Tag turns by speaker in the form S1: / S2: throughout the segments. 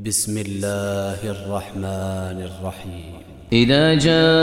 S1: بسم الله الرحمن الرحيم.
S2: إذا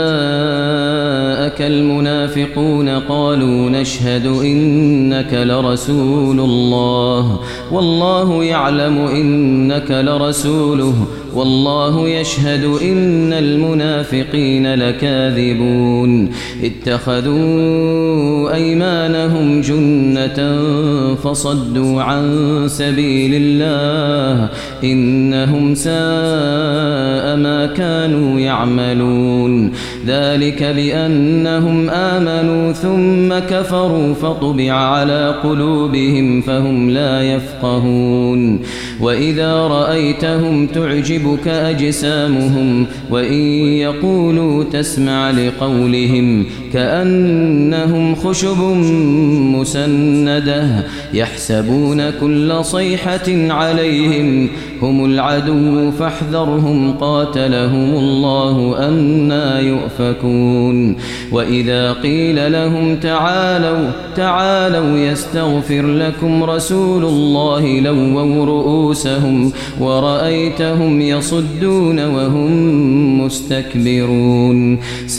S2: جاءك المنافقون قالوا نشهد إنك لرسول الله والله يعلم إنك لرسوله والله يشهد إن المنافقين لكاذبون اتخذوا أيمانهم جنة فصدوا عن سبيل الله إنهم ساء ما كانوا يعملون ذلك بأنهم آمنوا ثم كفروا فطبع على قلوبهم فهم لا يفقهون وإذا رأيتهم تعجبك أجسامهم وإن يقولوا تسمع لقولهم كأنهم خشب مسندة يحسبون كل صيحة عليهم هم العدو فاحذرهم قاتلهم الله أنى يؤفكون وإذا قيل لهم تعالوا يستغفر لكم رسول الله لووا رؤوسهم ورأيتهم يصدون وهم مستكبرون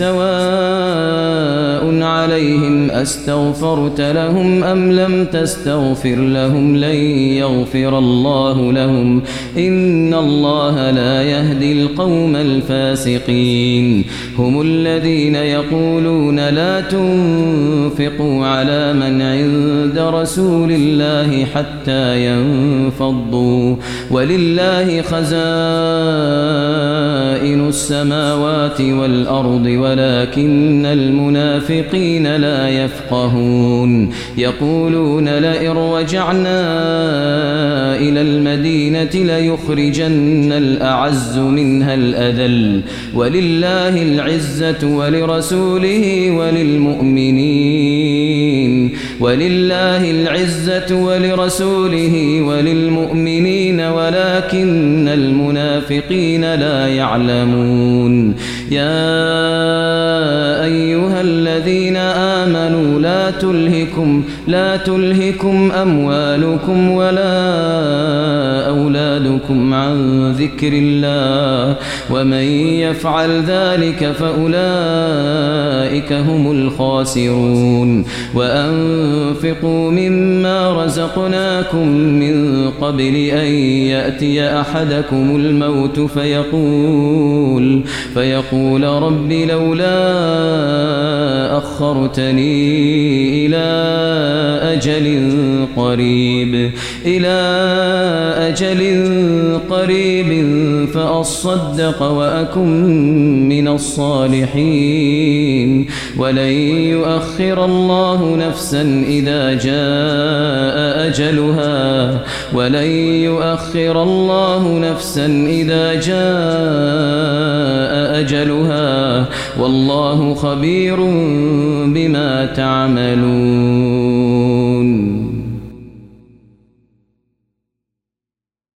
S2: سواء عليهم أستغفرت لهم أم لم تستغفر لهم لن يغفر الله لهم إن الله لا يهدي القوم الفاسقين هم الذين يقولون لا تنفقوا على من عند رسول الله حتى ينفضوا ولله خزائن السماوات والأرض ولكن المنافقين لا يفقهون يقولون لئن رجعنا إلى المدينة ليخرجن الأعز منها الأذل ولله العزة ولرسوله وللمؤمنين ولكن المنافقين لا يعلمون يا أيها الذين آمنوا لا تلهكم أموالكم ولا أولادكم عن ذكر الله ومن يفعل ذلك فأولئك هم الخاسرون وأنفقوا مما رزقناكم من قبل أن يأتي أحدكم الموت فيقول رب لولا أخرتني إلى أجل قريب فأصدق وأكن من الصالحين ولن يؤخر الله نفسا إذا جاء أجلها والله خبير بما تعملون.